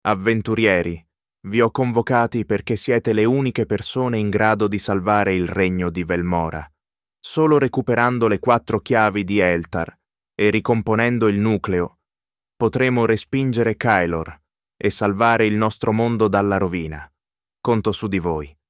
Avventurieri, vi ho convocati perché siete le uniche persone in grado di salvare il regno di Velmora. Solo recuperando le 4 chiavi di Eltar e ricomponendo il nucleo, potremo respingere Kylor e salvare il nostro mondo dalla rovina. Conto su di voi.